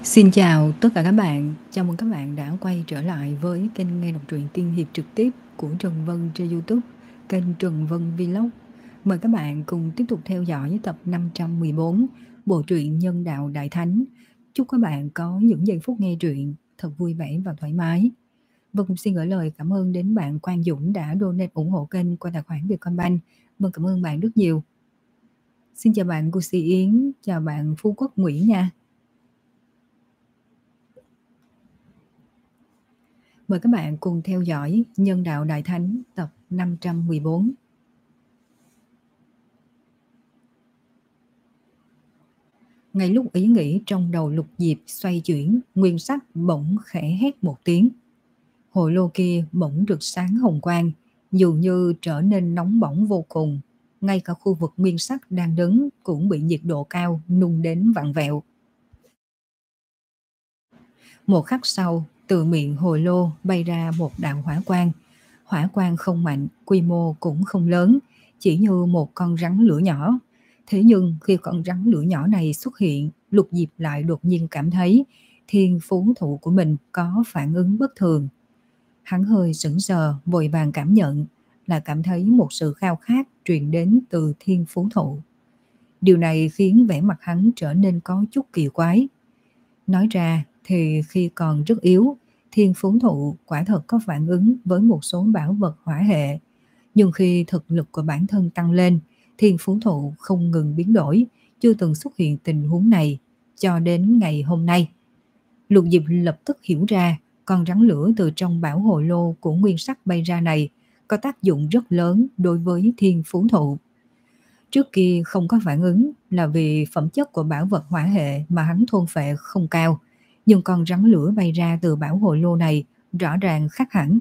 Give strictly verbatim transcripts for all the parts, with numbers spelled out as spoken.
Xin chào tất cả các bạn, chào mừng các bạn đã quay trở lại với kênh nghe đọc truyện tiên hiệp trực tiếp của Trần Vân trên YouTube, kênh Trần Vân Vlog. Mời các bạn cùng tiếp tục theo dõi tập năm trăm mười bốn, bộ truyện Nhân Đạo Đại Thánh. Chúc các bạn có những giây phút nghe truyện thật vui vẻ và thoải mái. Vân cũng xin gửi lời cảm ơn đến bạn Quang Dũng đã donate ủng hộ kênh qua tài khoản Vietcombank. Vân cảm ơn bạn rất nhiều. Xin chào bạn Cô Sĩ Yến, chào bạn Phú Quốc Nguyễn nha. Mời các bạn cùng theo dõi Nhân Đạo Đại Thánh tập năm trăm mười bốn. Ngay lúc ý nghĩ trong đầu Lục Diệp xoay chuyển, nguyên sắc bỗng khẽ hét một tiếng. Hồ lô kia bỗng rực sáng hồng quang, dường như trở nên nóng bỏng vô cùng. Ngay cả khu vực nguyên sắc đang đứng cũng bị nhiệt độ cao nung đến vặn vẹo. Một khắc sau, từ miệng hồ lô bay ra một đạo hỏa quang. Hỏa quang không mạnh, quy mô cũng không lớn, chỉ như một con rắn lửa nhỏ. Thế nhưng khi con rắn lửa nhỏ này xuất hiện, Lục Diệp lại đột nhiên cảm thấy thiên phú thụ của mình có phản ứng bất thường. Hắn hơi sững sờ, vội vàng cảm nhận, là cảm thấy một sự khao khát truyền đến từ thiên phú thụ. Điều này khiến vẻ mặt hắn trở nên có chút kỳ quái. Nói ra thì khi còn rất yếu, thiên phú thụ quả thật có phản ứng với một số bảo vật hỏa hệ. Nhưng khi thực lực của bản thân tăng lên, thiên phú thụ không ngừng biến đổi, chưa từng xuất hiện tình huống này cho đến ngày hôm nay. Lục Diệp lập tức hiểu ra con rắn lửa từ trong bảo hồ lô của nguyên sắc bay ra này có tác dụng rất lớn đối với thiên phú thụ. Trước kia không có phản ứng là vì phẩm chất của bảo vật hỏa hệ mà hắn thôn phệ không cao, nhưng con rắn lửa bay ra từ bảo hồ lô này rõ ràng khác hẳn.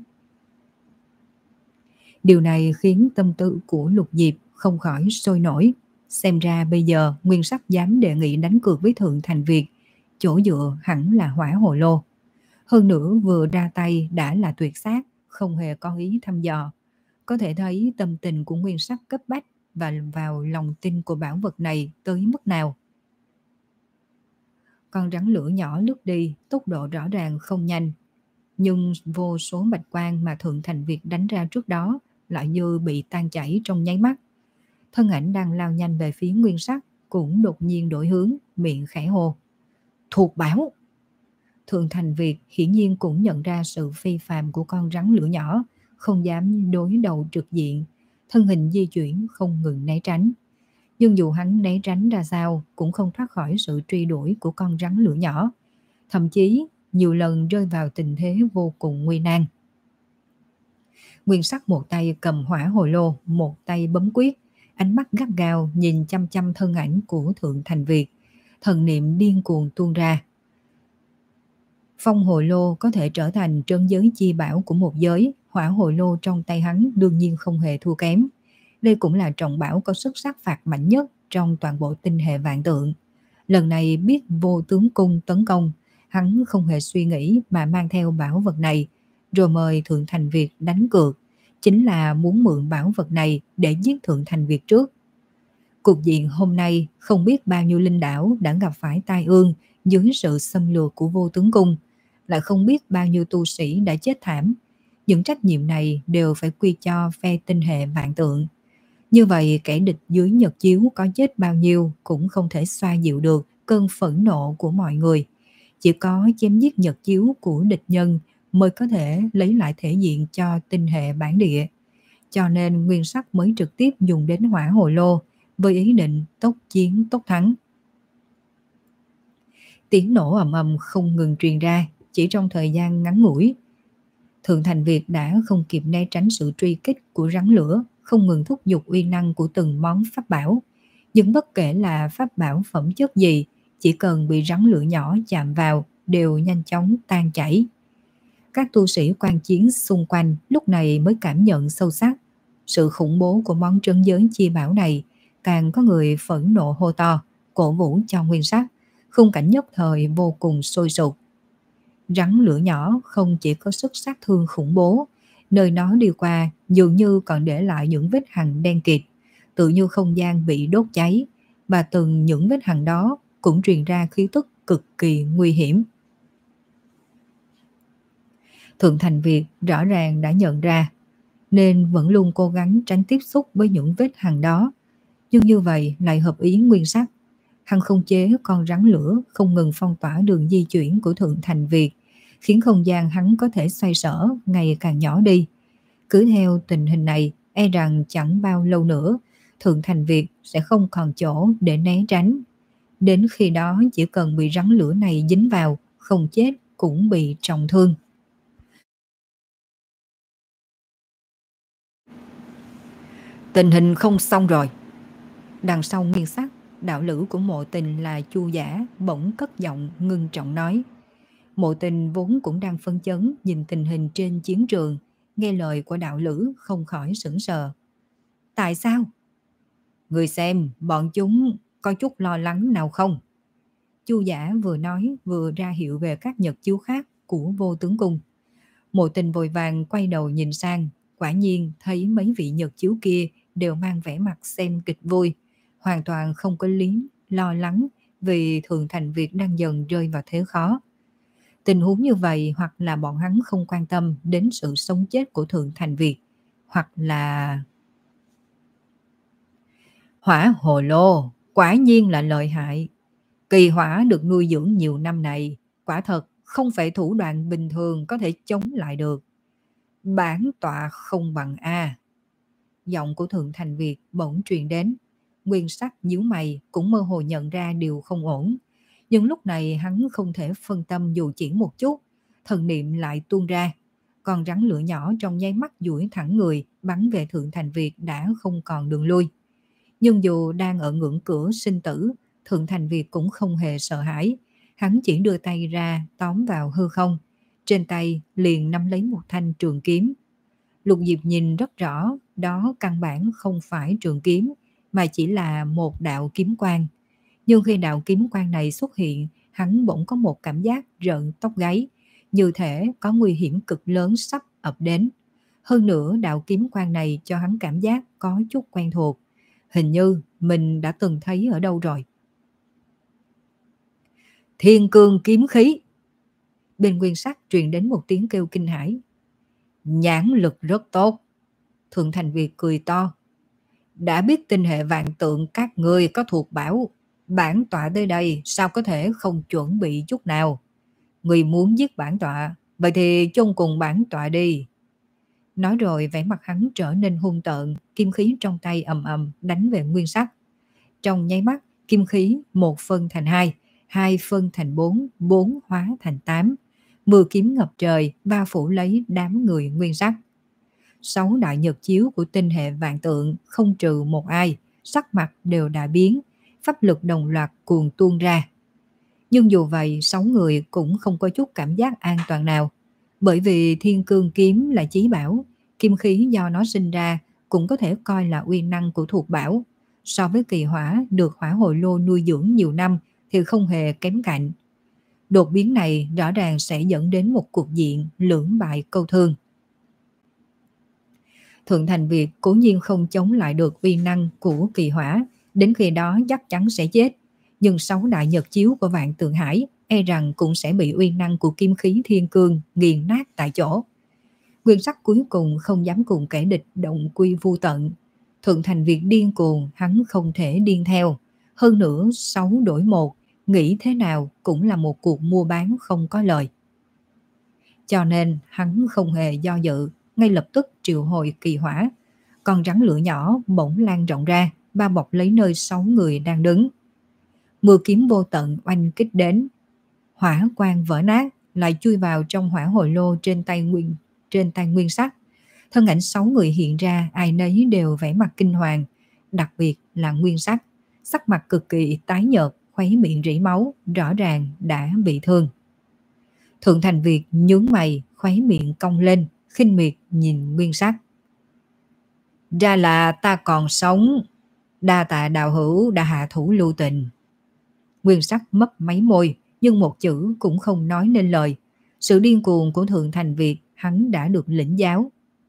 Điều này khiến tâm tư của Lục Diệp không khỏi sôi nổi. Xem ra bây giờ nguyên sắc dám đề nghị đánh cược với Thượng Thành Việt, chỗ dựa hẳn là hỏa hồ lô. Hơn nữa vừa ra tay đã là tuyệt sát, không hề có ý thăm dò. Có thể thấy tâm tình của nguyên sắc cấp bách và vào lòng tin của bảo vật này tới mức nào. Con rắn lửa nhỏ lướt đi, tốc độ rõ ràng không nhanh, nhưng vô số bạch quang mà Thượng Thành Việt đánh ra trước đó lại như bị tan chảy trong nháy mắt. Thân ảnh đang lao nhanh về phía nguyên sắc cũng đột nhiên đổi hướng, miệng khẽ hô: "Thuộc bảo!" Thượng Thành Việt hiển nhiên cũng nhận ra sự phi phàm của con rắn lửa nhỏ, không dám đối đầu trực diện, thân hình di chuyển không ngừng né tránh. Nhưng dù hắn né tránh ra sao cũng không thoát khỏi sự truy đuổi của con rắn lửa nhỏ, thậm chí nhiều lần rơi vào tình thế vô cùng nguy nan. Nguyên sắc một tay cầm hỏa hồ lô, một tay bấm quyết, ánh mắt gắt gao nhìn chăm chăm thân ảnh của Thượng Thành Việt, thần niệm điên cuồng tuôn ra. Phong hồ lô có thể trở thành trấn giới chi bảo của một giới, hỏa hồ lô trong tay hắn đương nhiên không hề thua kém. Đây cũng là trọng bảo có sức sát phạt mạnh nhất trong toàn bộ tinh hệ vạn tượng. Lần này biết vô tướng cung tấn công, hắn không hề suy nghĩ mà mang theo bảo vật này, rồi mời Thượng Thành Việt đánh cược, chính là muốn mượn bảo vật này để giết Thượng Thành Việt trước. Cục diện hôm nay không biết bao nhiêu linh đảo đã gặp phải tai ương dưới sự xâm lược của vô tướng cung, lại không biết bao nhiêu tu sĩ đã chết thảm. Những trách nhiệm này đều phải quy cho phe tinh hệ vạn tượng. Như vậy kẻ địch dưới nhật chiếu có chết bao nhiêu cũng không thể xoa dịu được cơn phẫn nộ của mọi người. Chỉ có chém giết nhật chiếu của địch nhân mới có thể lấy lại thể diện cho tinh hệ bản địa. Cho nên nguyên sắc mới trực tiếp dùng đến hỏa hồ lô với ý định tốc chiến tốc thắng. Tiếng nổ ầm ầm không ngừng truyền ra, chỉ trong thời gian ngắn ngủi. Thượng Thành Việt đã không kịp né tránh sự truy kích của rắn lửa, không ngừng thúc giục uy năng của từng món pháp bảo. Nhưng bất kể là pháp bảo phẩm chất gì, chỉ cần bị rắn lửa nhỏ chạm vào đều nhanh chóng tan chảy. Các tu sĩ quan chiến xung quanh lúc này mới cảm nhận sâu sắc sự khủng bố của món trấn giới chi bảo này. Càng có người phẫn nộ hô to, cổ vũ cho nguyên sắc. Khung cảnh nhất thời vô cùng sôi sục. Rắn lửa nhỏ không chỉ có sức sát thương khủng bố, nơi nó đi qua dường như còn để lại những vết hằn đen kịt, tự như không gian bị đốt cháy, và từng những vết hằn đó cũng truyền ra khí tức cực kỳ nguy hiểm. Thượng Thành Việt rõ ràng đã nhận ra, nên vẫn luôn cố gắng tránh tiếp xúc với những vết hằn đó. Nhưng như vậy lại hợp ý Nguyên Sắc. Hắn không chế con rắn lửa không ngừng phong tỏa đường di chuyển của Thượng Thành Việt, khiến không gian hắn có thể xoay sở ngày càng nhỏ đi. Cứ theo tình hình này, e rằng chẳng bao lâu nữa, Thượng Thành Việt sẽ không còn chỗ để né tránh. Đến khi đó chỉ cần bị rắn lửa này dính vào, không chết cũng bị trọng thương. Tình hình không xong rồi. Đằng sau Nguyên Sắc, đạo lữ của Mộ Tình là Chu Giả bỗng cất giọng ngưng trọng nói. Mộ Tình vốn cũng đang phân chấn nhìn tình hình trên chiến trường, nghe lời của đạo lữ không khỏi sững sờ. Tại sao? Người xem, bọn chúng có chút lo lắng nào không? Chu Giả vừa nói vừa ra hiệu về các nhật chiếu khác của Vô Tướng Cung. Mộ Tình vội vàng quay đầu nhìn sang, quả nhiên thấy mấy vị nhật chiếu kia đều mang vẻ mặt xem kịch vui, hoàn toàn không có lý lo lắng vì Thượng Thành Việt đang dần rơi vào thế khó. Tình huống như vậy hoặc là bọn hắn không quan tâm đến sự sống chết của Thượng Thành Việt, hoặc là... Hỏa hồ lô, quả nhiên là lợi hại. Kỳ hỏa được nuôi dưỡng nhiều năm này, quả thật không phải thủ đoạn bình thường có thể chống lại được. Bản tọa không bằng A. Giọng của Thượng Thành Việt bỗng truyền đến. Nguyên Sắc nhíu mày cũng mơ hồ nhận ra điều không ổn. Nhưng lúc này hắn không thể phân tâm dù chỉ một chút. Thần niệm lại tuôn ra. Con rắn lửa nhỏ trong nháy mắt duỗi thẳng người bắn về Thượng Thành Việt đã không còn đường lui. Nhưng dù đang ở ngưỡng cửa sinh tử, Thượng Thành Việt cũng không hề sợ hãi. Hắn chỉ đưa tay ra tóm vào hư không. Trên tay liền nắm lấy một thanh trường kiếm. Lục Diệp nhìn rất rõ, đó căn bản không phải trường kiếm, mà chỉ là một đạo kiếm quang. Nhưng khi đạo kiếm quang này xuất hiện, hắn bỗng có một cảm giác rợn tóc gáy, như thể có nguy hiểm cực lớn sắp ập đến. Hơn nữa đạo kiếm quang này cho hắn cảm giác có chút quen thuộc. Hình như mình đã từng thấy ở đâu rồi. Thiên cương kiếm khí. Bên Nguyên Sắc truyền đến một tiếng kêu kinh hãi. Nhãn lực rất tốt. Thượng Thành Việt cười to. Đã biết tinh hệ vạn tượng các ngươi có thuộc bảo, bản tọa tới đây sao có thể không chuẩn bị chút nào. Người muốn giết bản tọa, vậy thì chung cùng bản tọa đi. Nói rồi vẻ mặt hắn trở nên hung tợn, kim khí trong tay ầm ầm đánh về Nguyên Sắc. Trong nháy mắt, kim khí một phân thành hai, hai phân thành bốn, bốn hóa thành tám. Mưa kiếm ngập trời, bao phủ lấy đám người Nguyên Sắc. Sáu đại nhật chiếu của tinh hệ vạn tượng không trừ một ai, sắc mặt đều đã biến, pháp lực đồng loạt cuồn tuôn ra. Nhưng dù vậy, sáu người cũng không có chút cảm giác an toàn nào, bởi vì thiên cương kiếm là chí bảo, kim khí do nó sinh ra cũng có thể coi là uy năng của thuộc bảo. So với kỳ hỏa được hỏa hồi lô nuôi dưỡng nhiều năm thì không hề kém cạnh. Đột biến này rõ ràng sẽ dẫn đến một cuộc diện lưỡng bại câu thương. Thượng Thành Việt cố nhiên không chống lại được uy năng của kỳ hỏa, đến khi đó chắc chắn sẽ chết. Nhưng sáu đại nhật chiếu của Vạn Tượng Hải e rằng cũng sẽ bị uy năng của kim khí thiên cương nghiền nát tại chỗ. Nguyên Sắc cuối cùng không dám cùng kẻ địch động quy vu tận. Thượng Thành Việt điên cuồng, hắn không thể điên theo. Hơn nữa sáu đổi một, nghĩ thế nào cũng là một cuộc mua bán không có lời. Cho nên hắn không hề do dự, ngay lập tức triệu hồi kỳ hỏa. Con rắn lửa nhỏ bỗng lan rộng ra, bao bọc lấy nơi sáu người đang đứng. Mưa kiếm vô tận oanh kích đến. Hỏa quang vỡ nát, lại chui vào trong hỏa hồi lô trên tay Nguyên, trên tay Nguyên Sắc. Thân ảnh sáu người hiện ra, ai nấy đều vẻ mặt kinh hoàng, đặc biệt là Nguyên Sắc. Sắc mặt cực kỳ tái nhợt, khuấy miệng rỉ máu, rõ ràng đã bị thương. Thượng Thành Việt nhướng mày, khuấy miệng cong lên, khinh miệt nhìn Nguyên Sắc. Ra là ta còn sống, đa tạ đạo hữu đã hạ thủ lưu tình. Nguyên Sắc mấp máy môi, nhưng một chữ cũng không nói nên lời. Sự điên cuồng của Thượng Thành Việt hắn đã được lĩnh giáo.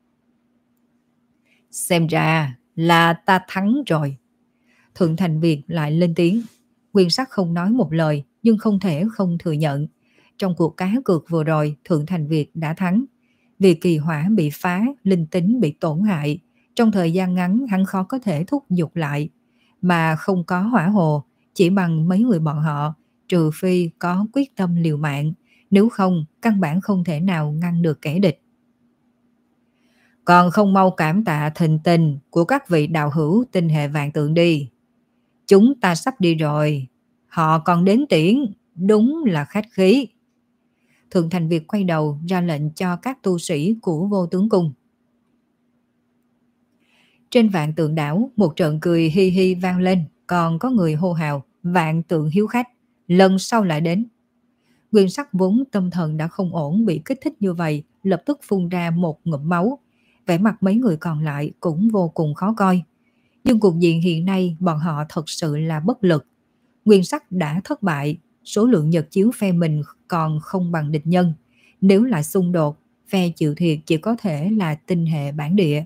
Xem ra là ta thắng rồi. Thượng Thành Việt lại lên tiếng. Nguyên Sắc không nói một lời, nhưng không thể không thừa nhận. Trong cuộc cá cược vừa rồi, Thượng Thành Việt đã thắng. Vì kỳ hỏa bị phá, linh tính bị tổn hại. Trong thời gian ngắn hắn khó có thể thúc giục lại. Mà không có hỏa hồ, chỉ bằng mấy người bọn họ, trừ phi có quyết tâm liều mạng. Nếu không, căn bản không thể nào ngăn được kẻ địch. Còn không mau cảm tạ thịnh tình của các vị đạo hữu tinh hệ vạn tượng đi. Chúng ta sắp đi rồi. Họ còn đến tiễn, đúng là khách khí. Thượng Thành Việt quay đầu ra lệnh cho các tu sĩ của Vô Tướng Cung. Trên vạn tượng đảo, một trận cười hi hi vang lên, còn có người hô hào, vạn tượng hiếu khách, lần sau lại đến. Nguyên Sắc vốn tâm thần đã không ổn, bị kích thích như vậy, lập tức phun ra một ngụm máu. Vẻ mặt mấy người còn lại cũng vô cùng khó coi. Nhưng cuộc diện hiện nay bọn họ thật sự là bất lực. Nguyên Sắc đã thất bại, số lượng nhật chiếu phe mình còn không bằng địch nhân. Nếu lại xung đột, phe chịu thiệt chỉ có thể là tinh hệ bản địa.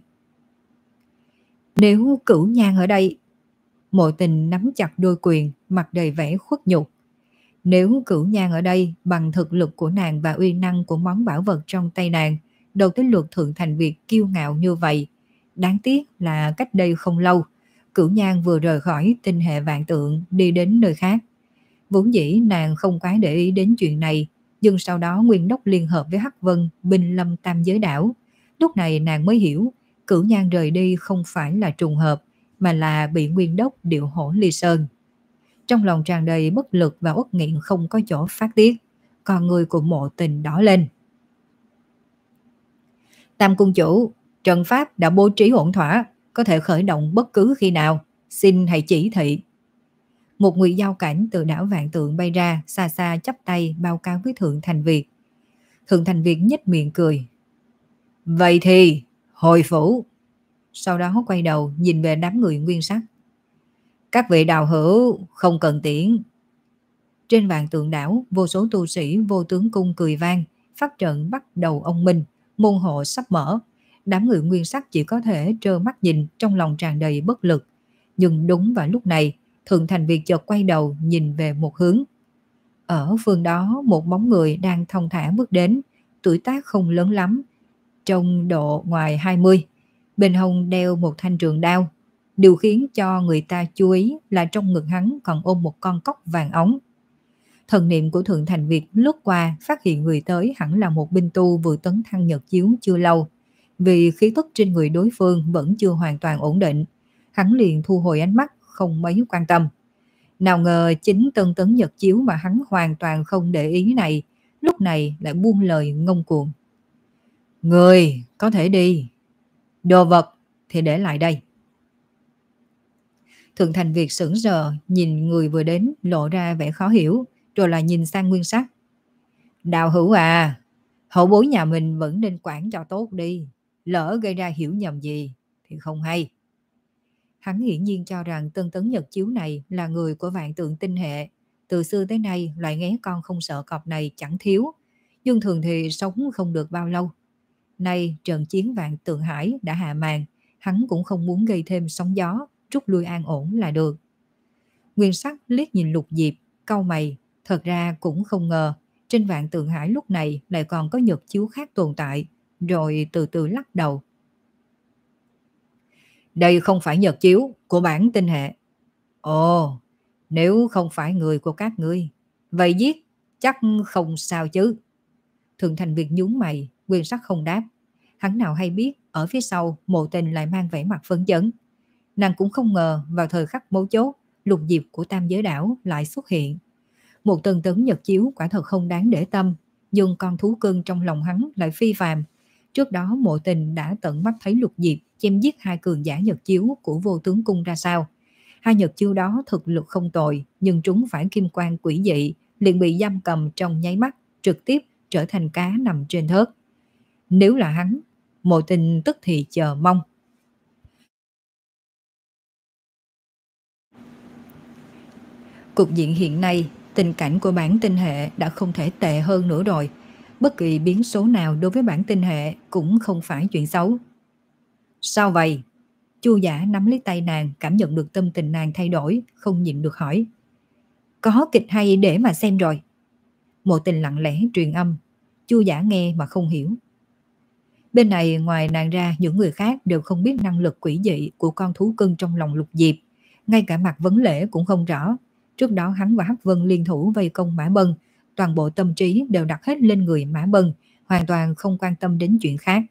Nếu Cửu Nhan ở đây, Mộ Tình nắm chặt đôi quyền, mặt đầy vẻ khuất nhục. Nếu Cửu Nhan ở đây, bằng thực lực của nàng và uy năng của món bảo vật trong tay nàng, đâu tới lượt Thượng Thành Việt kiêu ngạo như vậy. Đáng tiếc là cách đây không lâu, Cửu Nhan vừa rời khỏi tinh hệ vạn tượng đi đến nơi khác. Vốn dĩ nàng không quá để ý đến chuyện này, nhưng sau đó Nguyên Đốc liên hợp với Hắc Vân binh lâm tam giới đảo. Lúc này nàng mới hiểu, Cửu Nhan rời đi không phải là trùng hợp, mà là bị Nguyên Đốc điệu hổ ly sơn. Trong lòng tràn đầy bất lực và uất nghẹn không có chỗ phát tiết, còn người của Mộ Tình đỏ lên. Tam cung chủ, trận pháp đã bố trí ổn thỏa, có thể khởi động bất cứ khi nào, xin hãy chỉ thị. Một ngụy giao cảnh từ đảo Vạn Tượng bay ra, xa xa chắp tay báo cáo với Thượng Thành Việt. Thượng Thành Việt nhếch miệng cười. Vậy thì, hồi phủ. Sau đó quay đầu nhìn về đám người Nguyên Sắc. Các vị đạo hữu không cần tiễn. Trên Vạn Tượng đảo, vô số tu sĩ Vô Tướng Cung cười vang, pháp trận bắt đầu ông minh, môn hộ sắp mở. Đám người Nguyên Sắc chỉ có thể trơ mắt nhìn, trong lòng tràn đầy bất lực. Nhưng đúng vào lúc này, Thượng Thành Việt chợt quay đầu nhìn về một hướng. Ở phương đó, một bóng người đang thong thả bước đến, tuổi tác không lớn lắm, trong độ ngoài hai mươi. Bên hông đeo một thanh trường đao. Điều khiến cho người ta chú ý là trong ngực hắn còn ôm một con cóc vàng óng. Thần niệm của Thượng Thành Việt lướt qua, phát hiện người tới hẳn là một binh tu vừa tấn thăng nhật chiếu chưa lâu. Vì khí tức trên người đối phương vẫn chưa hoàn toàn ổn định, hắn liền thu hồi ánh mắt, không mấy quan tâm. Nào ngờ chính tân tấn nhật chiếu mà hắn hoàn toàn không để ý này, lúc này lại buông lời ngông cuồng. Người có thể đi, đồ vật thì để lại đây. Thượng Thành Việt sững sờ nhìn người vừa đến, lộ ra vẻ khó hiểu, rồi lại nhìn sang Nguyên Sắc. Đạo hữu à, hậu bối nhà mình vẫn nên quản cho tốt đi, lỡ gây ra hiểu nhầm gì thì không hay. Hắn hiển nhiên cho rằng tân tấn nhật chiếu này là người của Vạn Tượng tinh hệ. Từ xưa tới nay, loại nghé con không sợ cọp này chẳng thiếu, nhưng thường thì sống không được bao lâu. Nay trận chiến Vạn Tượng Hải đã hạ màn, hắn cũng không muốn gây thêm sóng gió, rút lui an ổn là được. Nguyên Sắc liếc nhìn Lục Diệp, cau mày, thật ra cũng không ngờ trên Vạn Tượng Hải lúc này lại còn có nhật chiếu khác tồn tại, rồi từ từ lắc đầu. Đây không phải nhật chiếu của bản tinh hệ. Ồ, nếu không phải người của các ngươi, vậy giết chắc không sao chứ. Thượng Thành Việt nhướng mày, Nguyên Sắc không đáp. Hắn nào hay biết ở phía sau Mộ Tình lại mang vẻ mặt phấn chấn. Nàng cũng không ngờ vào thời khắc mấu chốt, Lục Diệp của Tam Giới Đảo lại xuất hiện. Một tân tấn nhật chiếu quả thật không đáng để tâm, nhưng con thú cưng trong lòng hắn lại phi phàm. Trước đó Mộ Tình đã tận mắt thấy Lục Diệp chém giết hai cường giả nhật chiếu của Vô Tướng Cung ra sao. Hai nhật chiếu đó thực lực không tồi, nhưng trúng phải kim quan quỷ dị, liền bị giam cầm trong nháy mắt, trực tiếp trở thành cá nằm trên thớt. Nếu là hắn, Mộ Tình tức thì chờ mong. Cục diện hiện nay, tình cảnh của bản tinh hệ đã không thể tệ hơn nữa rồi. Bất kỳ biến số nào đối với bản tinh hệ cũng không phải chuyện xấu. Sao vậy? Chu Giả nắm lấy tay nàng, cảm nhận được tâm tình nàng thay đổi, không nhịn được hỏi. Có kịch hay để mà xem rồi. Mộ Tình lặng lẽ truyền âm. Chu Giả nghe mà không hiểu. Bên này ngoài nàng ra, những người khác đều không biết năng lực quỷ dị của con thú cưng trong lòng Lục Diệp. Ngay cả Mạc Vấn Lễ cũng không rõ. Trước đó hắn và Hắc Vân liên thủ vây công Mã Bân, toàn bộ tâm trí đều đặt hết lên người Mã Bân, hoàn toàn không quan tâm đến chuyện khác.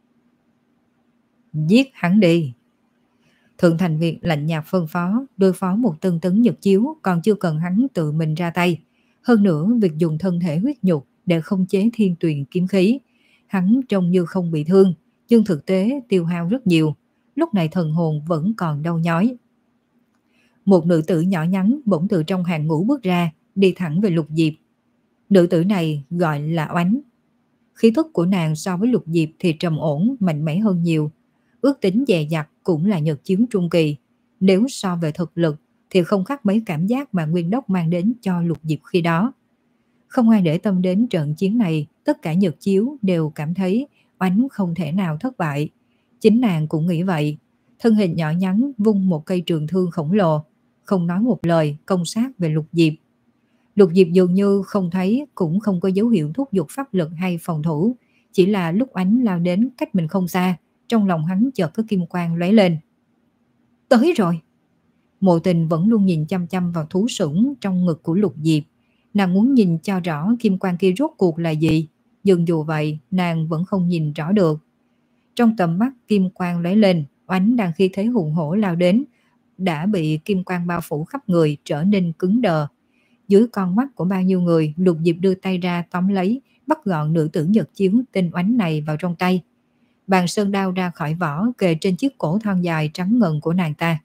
Giết hắn đi. Thượng Thành Việt lạnh nhạt phân phó, đối phó một tân tấn nhật chiếu còn chưa cần hắn tự mình ra tay. Hơn nữa, việc dùng thân thể huyết nhục để khống chế thiên tuyền kiếm khí, hắn trông như không bị thương, nhưng thực tế tiêu hao rất nhiều. Lúc này thần hồn vẫn còn đau nhói. Một nữ tử nhỏ nhắn bỗng từ trong hàng ngũ bước ra, đi thẳng về Lục Diệp. Nữ tử này gọi là Oánh. Khí thức của nàng so với Lục Diệp thì trầm ổn, mạnh mẽ hơn nhiều. Ước tính dè dặt cũng là nhật chiếu trung kỳ. Nếu so về thực lực thì không khác mấy cảm giác mà Nguyên Đốc mang đến cho Lục Diệp khi đó. Không ai để tâm đến trận chiến này, tất cả nhật chiếu đều cảm thấy Oánh không thể nào thất bại. Chính nàng cũng nghĩ vậy. Thân hình nhỏ nhắn vung một cây trường thương khổng lồ, không nói một lời công sát về Lục Diệp. Lục Diệp dường như không thấy, cũng không có dấu hiệu thúc giục pháp lực hay phòng thủ, chỉ là lúc Oánh lao đến cách mình không xa, trong lòng hắn chợt có kim quang lóe lên. Tới rồi. Mộ Tình vẫn luôn nhìn chăm chăm vào thú sủng trong ngực của Lục Diệp. Nàng muốn nhìn cho rõ kim quang kia rốt cuộc là gì, nhưng dù vậy nàng vẫn không nhìn rõ được. Trong tầm mắt kim quang lóe lên, Oánh đang khi thế hùng hổ lao đến, đã bị kim quang bao phủ khắp người, trở nên cứng đờ. Dưới con mắt của bao nhiêu người, Lục Diệp đưa tay ra tóm lấy, bắt gọn nữ tử nhật chiếu tên Oánh này vào trong tay. Bàn sơn đao ra khỏi vỏ, kề trên chiếc cổ thon dài trắng ngần của nàng ta.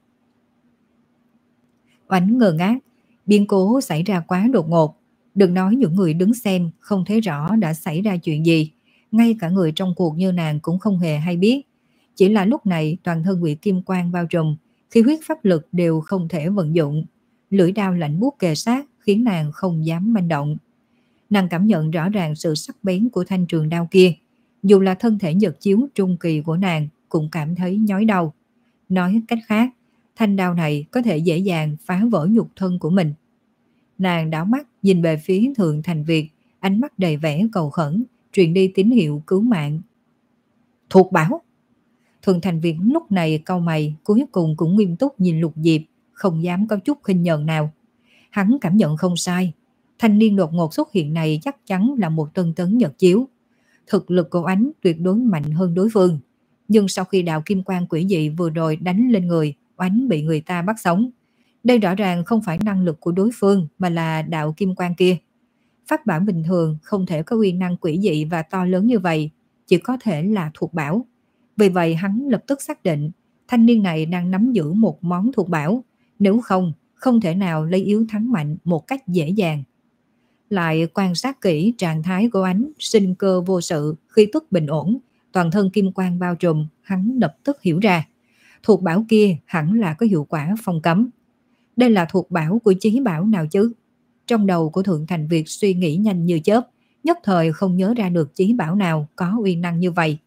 Oánh ngơ ngác, biến cố xảy ra quá đột ngột. Đừng nói những người đứng xem không thấy rõ đã xảy ra chuyện gì, ngay cả người trong cuộc như nàng cũng không hề hay biết. Chỉ là lúc này toàn thân bị kim quang bao trùm, khí huyết pháp lực đều không thể vận dụng. Lưỡi đao lạnh buốt kề sát khiến nàng không dám manh động. Nàng cảm nhận rõ ràng sự sắc bén của thanh trường đao kia. Dù là thân thể nhật chiếu trung kỳ của nàng cũng cảm thấy nhói đau. Nói cách khác, thanh đao này có thể dễ dàng phá vỡ nhục thân của mình. Nàng đảo mắt nhìn về phía Thượng Thành Việt, ánh mắt đầy vẻ cầu khẩn, truyền đi tín hiệu cứu mạng. Thuộc bảo. Thượng Thành Việt lúc này cau mày, cuối cùng cũng nghiêm túc nhìn Lục Diệp, không dám có chút khinh nhờn nào. Hắn cảm nhận không sai, thanh niên đột ngột xuất hiện này chắc chắn là một tân tấn nhật chiếu. Thực lực của Oánh tuyệt đối mạnh hơn đối phương. Nhưng sau khi đạo kim quang quỷ dị vừa rồi đánh lên người, Oánh bị người ta bắt sống. Đây rõ ràng không phải năng lực của đối phương mà là đạo kim quang kia. Pháp bảo bình thường không thể có uy năng quỷ dị và to lớn như vậy, chỉ có thể là thuộc bảo. Vì vậy hắn lập tức xác định thanh niên này đang nắm giữ một món thuộc bảo, nếu không, không thể nào lấy yếu thắng mạnh một cách dễ dàng. Lại quan sát kỹ trạng thái của Ánh, sinh cơ vô sự, khí tức bình ổn, toàn thân kim quang bao trùm, hắn lập tức hiểu ra. Thuộc bảo kia hẳn là có hiệu quả phong cấm. Đây là thuộc bảo của chí bảo nào chứ? Trong đầu của Thượng Thành Việt suy nghĩ nhanh như chớp, nhất thời không nhớ ra được chí bảo nào có uy năng như vậy.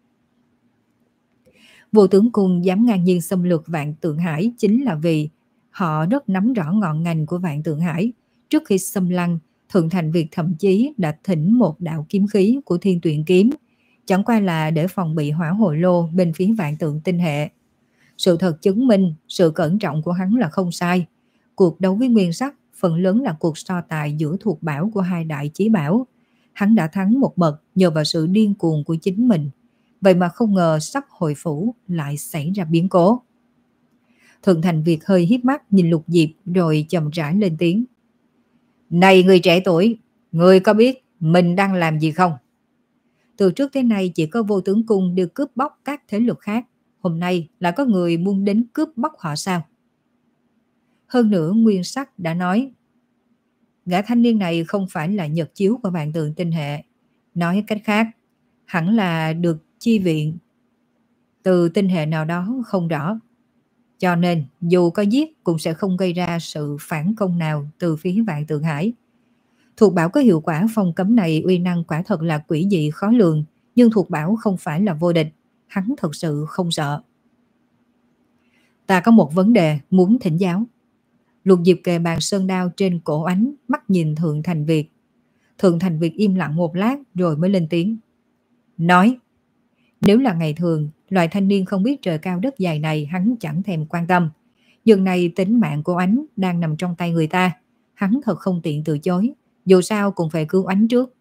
Vô tướng cung dám ngang nhiên xâm lược Vạn Tượng Hải chính là vì họ rất nắm rõ ngọn ngành của Vạn Tượng Hải. Trước khi xâm lăng, Thượng Thành Việt thậm chí đã thỉnh một đạo kiếm khí của Thiên Tuyển Kiếm, chẳng qua là để phòng bị hỏa hồ lô bên phía Vạn Tượng Tinh Hệ. Sự thật chứng minh sự cẩn trọng của hắn là không sai. Cuộc đấu với Nguyên Sắc phần lớn là cuộc so tài giữa thuộc bảo của hai đại chí bảo. Hắn đã thắng một bậc nhờ vào sự điên cuồng của chính mình. Vậy mà không ngờ sắp hồi phủ lại xảy ra biến cố. Thượng Thành Việt hơi híp mắt nhìn Lục Diệp rồi chậm rãi lên tiếng. Này người trẻ tuổi, người có biết mình đang làm gì không? Từ trước tới nay chỉ có Vô Tướng Cung được cướp bóc các thế lực khác. Hôm nay lại có người muốn đến cướp bóc họ sao? Hơn nữa Nguyên Sắc đã nói, gã thanh niên này không phải là nhật chiếu của Vạn Tượng Tinh Hệ. Nói cách khác, hẳn là được chi viện từ tinh hệ nào đó không rõ. Cho nên dù có giết cũng sẽ không gây ra sự phản công nào từ phía Vạn Tượng Hải. Thuộc bảo có hiệu quả phong cấm này uy năng quả thật là quỷ dị khó lường, nhưng thuộc bảo không phải là vô địch, hắn thật sự không sợ. Ta có một vấn đề muốn thỉnh giáo. Lục Diệp kề bàn sơn đao trên cổ Ánh, mắt nhìn Thượng Thành Việt. Thượng Thành Việt im lặng một lát rồi mới lên tiếng. Nói, nếu là ngày thường, loại thanh niên không biết trời cao đất dài này hắn chẳng thèm quan tâm. Nhưng này tính mạng của Ánh đang nằm trong tay người ta, hắn thật không tiện từ chối, dù sao cũng phải cứu Ánh trước.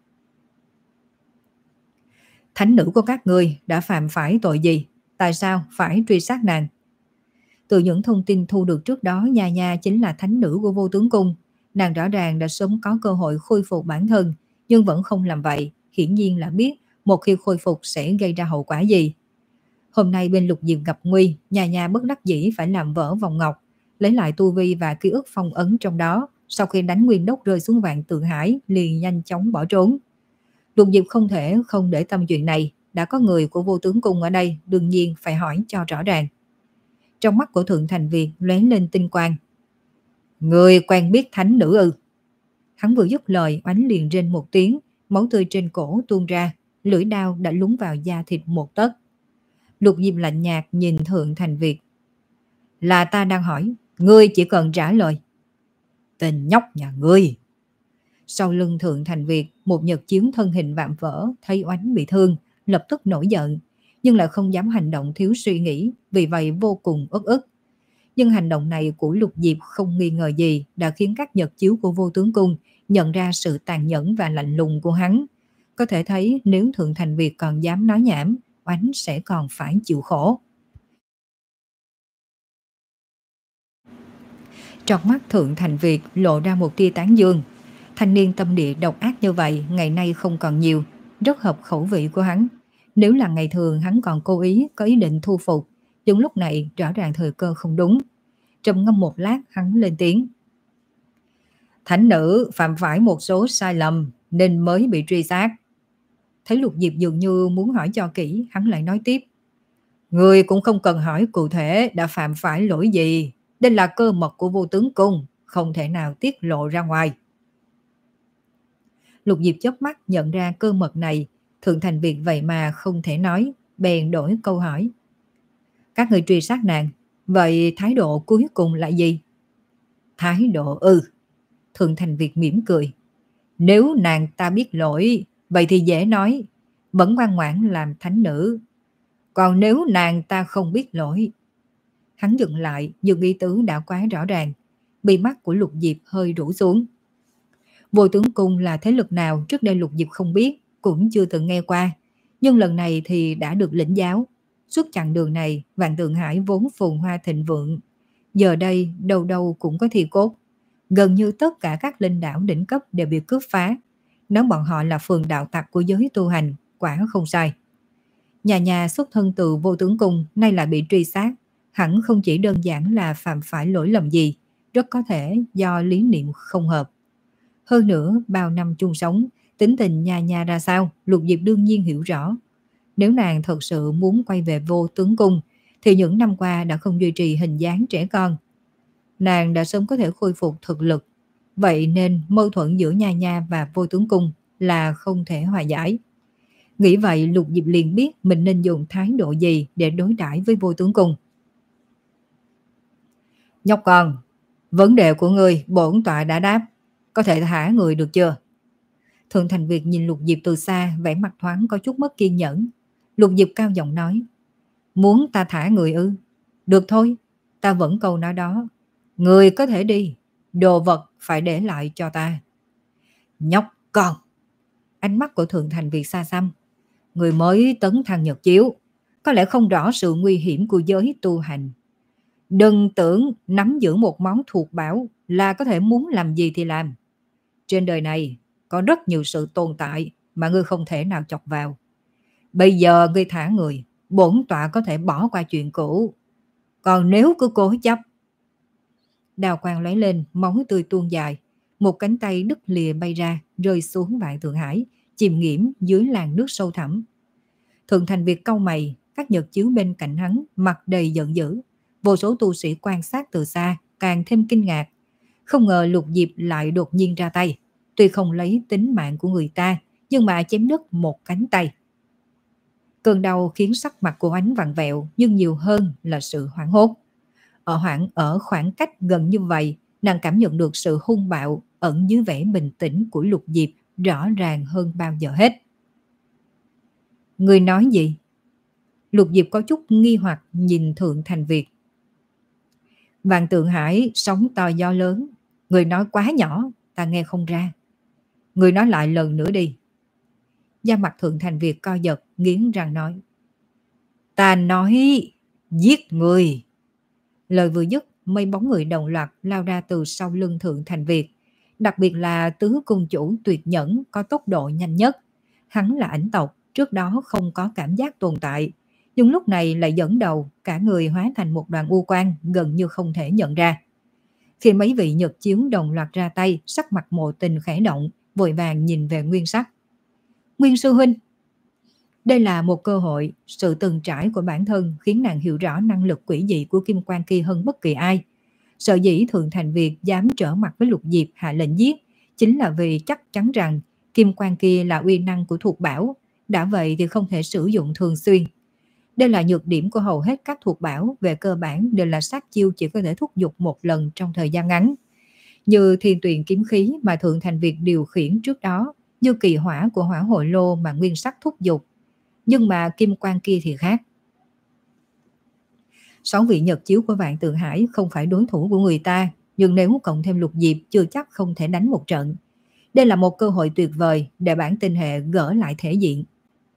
Thánh nữ của các ngươi đã phạm phải tội gì? Tại sao phải truy sát nàng? Từ những thông tin thu được trước đó, Nha Nha chính là thánh nữ của Vô Tướng Cung. Nàng rõ ràng đã sớm có cơ hội khôi phục bản thân, nhưng vẫn không làm vậy, hiển nhiên là biết một khi khôi phục sẽ gây ra hậu quả gì. Hôm nay bên Lục Diệp gặp nguy, Nha Nha bất đắc dĩ phải làm vỡ vòng ngọc, lấy lại tu vi và ký ức phong ấn trong đó. Sau khi đánh Nguyên Đốc rơi xuống Vạn Tượng Hải, liền nhanh chóng bỏ trốn. Lục Diệp không thể không để tâm chuyện này, đã có người của Vô Tướng Cung ở đây, đương nhiên phải hỏi cho rõ ràng. Trong mắt của Thượng Thành Việt lóe lên tinh quang. Người quen biết thánh nữ ư? Hắn vừa dứt lời, Oánh liền rên một tiếng, máu tươi trên cổ tuôn ra, lưỡi đao đã lún vào da thịt một tấc. Lục Diệp lạnh nhạt nhìn Thượng Thành Việt. Là ta đang hỏi, ngươi chỉ cần trả lời. Tên nhóc nhà ngươi. Sau lưng Thượng Thành Việt, một nhật chiếu thân hình vạm vỡ, thấy Oánh bị thương, lập tức nổi giận, nhưng lại không dám hành động thiếu suy nghĩ, vì vậy vô cùng uất ức. Nhưng hành động này của Lục Diệp không nghi ngờ gì đã khiến các nhật chiếu của Vô Tướng Cung nhận ra sự tàn nhẫn và lạnh lùng của hắn. Có thể thấy nếu Thượng Thành Việt còn dám nói nhảm, Oánh sẽ còn phải chịu khổ. Trong mắt Thượng Thành Việt lộ ra một tia tán dương. Thanh niên tâm địa độc ác như vậy ngày nay không còn nhiều, rất hợp khẩu vị của hắn. Nếu là ngày thường hắn còn cố ý có ý định thu phục, nhưng lúc này rõ ràng thời cơ không đúng. Trầm ngâm một lát, hắn lên tiếng. Thánh nữ phạm phải một số sai lầm nên mới bị truy sát. Thấy Lục Diệp dường như muốn hỏi cho kỹ, hắn lại nói tiếp. Người cũng không cần hỏi cụ thể đã phạm phải lỗi gì. Đây là cơ mật của Vô Tướng Cung, không thể nào tiết lộ ra ngoài. Lục Diệp chớp mắt nhận ra cơ mật này, Thượng Thành Việt vậy mà không thể nói, bèn đổi câu hỏi. Các người truy sát nàng, vậy thái độ cuối cùng là gì? Thái độ ư? Thượng Thành Việt mỉm cười. Nếu nàng ta biết lỗi, vậy thì dễ nói, vẫn ngoan ngoãn làm thánh nữ. Còn nếu nàng ta không biết lỗi... Hắn dừng lại, nhưng ý tứ đã quá rõ ràng. Bi mắt của Lục Diệp hơi rũ xuống. Vô Tướng Cung là thế lực nào trước đây Lục Diệp không biết, cũng chưa từng nghe qua. Nhưng lần này thì đã được lĩnh giáo. Suốt chặng đường này, Vạn Tượng Hải vốn phồn hoa thịnh vượng. Giờ đây, đâu đâu cũng có thi cốt. Gần như tất cả các linh đảo đỉnh cấp đều bị cướp phá. Nói bọn họ là phường đạo tặc của giới tu hành, quả không sai. Nhà nhà xuất thân từ Vô Tướng Cung nay lại bị truy sát. Hẳn không chỉ đơn giản là phạm phải lỗi lầm gì, rất có thể do lý niệm không hợp. Hơn nữa, bao năm chung sống, tính tình nhà nhà ra sao, Lục Diệp đương nhiên hiểu rõ. Nếu nàng thật sự muốn quay về Vô Tướng Cung, thì những năm qua đã không duy trì hình dáng trẻ con. Nàng đã sớm có thể khôi phục thực lực, vậy nên mâu thuẫn giữa Nha Nha và Vô Tướng Cung là không thể hòa giải. Nghĩ vậy, Lục Diệp liền biết mình nên dùng thái độ gì để đối đãi với Vô Tướng Cung. Nhóc con, vấn đề của ngươi bổn tọa đã đáp, có thể thả người được chưa? Thượng Thành Việt nhìn Lục Diệp từ xa, vẻ mặt thoáng có chút mất kiên nhẫn. Lục Diệp cao giọng nói, muốn ta thả người ư? Được thôi, ta vẫn câu nói đó. Người có thể đi, đồ vật phải để lại cho ta. Nhóc con! Ánh mắt của Thượng Thành Việt xa xăm. Người mới tấn thăng nhật chiếu, có lẽ không rõ sự nguy hiểm của giới tu hành. Đừng tưởng nắm giữ một món thuộc bảo là có thể muốn làm gì thì làm. Trên đời này có rất nhiều sự tồn tại mà ngươi không thể nào chọc vào. Bây giờ ngươi thả người, bổn tọa có thể bỏ qua chuyện cũ. Còn nếu cứ cố chấp... Đào quang lóe lên, máu tươi tuôn dài. Một cánh tay đứt lìa bay ra, rơi xuống Vạn Tượng Hải, chìm nghiễm dưới làn nước sâu thẳm. Thượng Thành Việt cau mày, các nhật chiếu bên cạnh hắn mặt đầy giận dữ. Vô số tu sĩ quan sát từ xa càng thêm kinh ngạc. Không ngờ Lục Diệp lại đột nhiên ra tay. Tuy không lấy tính mạng của người ta, nhưng mà chém đứt một cánh tay. Cơn đau khiến sắc mặt của Ánh vặn vẹo, nhưng nhiều hơn là sự hoảng hốt. Ở hoảng ở khoảng cách gần như vậy Nàng cảm nhận được sự hung bạo ẩn dưới vẻ bình tĩnh của Lục Diệp rõ ràng hơn bao giờ hết. Người nói gì? Lục Diệp có chút nghi hoặc nhìn Thượng Thành Việt. Vạn Tượng Hải sóng to gió lớn, người nói quá nhỏ, ta nghe không ra. Người nói lại lần nữa đi. Da mặt Thượng Thành Việt co giật, nghiến răng nói. Ta nói giết người. Lời vừa dứt, mấy bóng người đồng loạt lao ra từ sau lưng Thượng Thành Việt. Đặc biệt là tứ cung chủ tuyệt nhẫn có tốc độ nhanh nhất. Hắn là ảnh tộc, trước đó không có cảm giác tồn tại. Nhưng lúc này lại dẫn đầu, cả người hóa thành một đoàn u quang gần như không thể nhận ra. Khi mấy vị nhật chiếu đồng loạt ra tay, sắc mặt Mộ Tình khẽ động, vội vàng nhìn về Nguyên Sắc. Nguyên sư huynh. Đây là một cơ hội, sự từng trải của bản thân khiến nàng hiểu rõ năng lực quỷ dị của kim quan kia hơn bất kỳ ai. Sở dĩ Thượng Thành Việt dám trở mặt với Lục Diệp hạ lệnh giết, chính là vì chắc chắn rằng kim quan kia là uy năng của thuộc bảo, đã vậy thì không thể sử dụng thường xuyên. Đây là nhược điểm của hầu hết các thuộc bảo, về cơ bản đều là sát chiêu chỉ có thể thúc giục một lần trong thời gian ngắn. Như Thiên Tuyền kiếm khí mà Thượng Thành Việt điều khiển trước đó, như kỳ hỏa của hỏa hội lô mà Nguyên Sắc thúc giục. Nhưng mà kim quan kia thì khác. Sáu vị nhật chiếu của Vạn Tượng Hải không phải đối thủ của người ta, nhưng nếu cộng thêm Lục Diệp chưa chắc không thể đánh một trận. Đây là một cơ hội tuyệt vời để bản tinh hệ gỡ lại thể diện.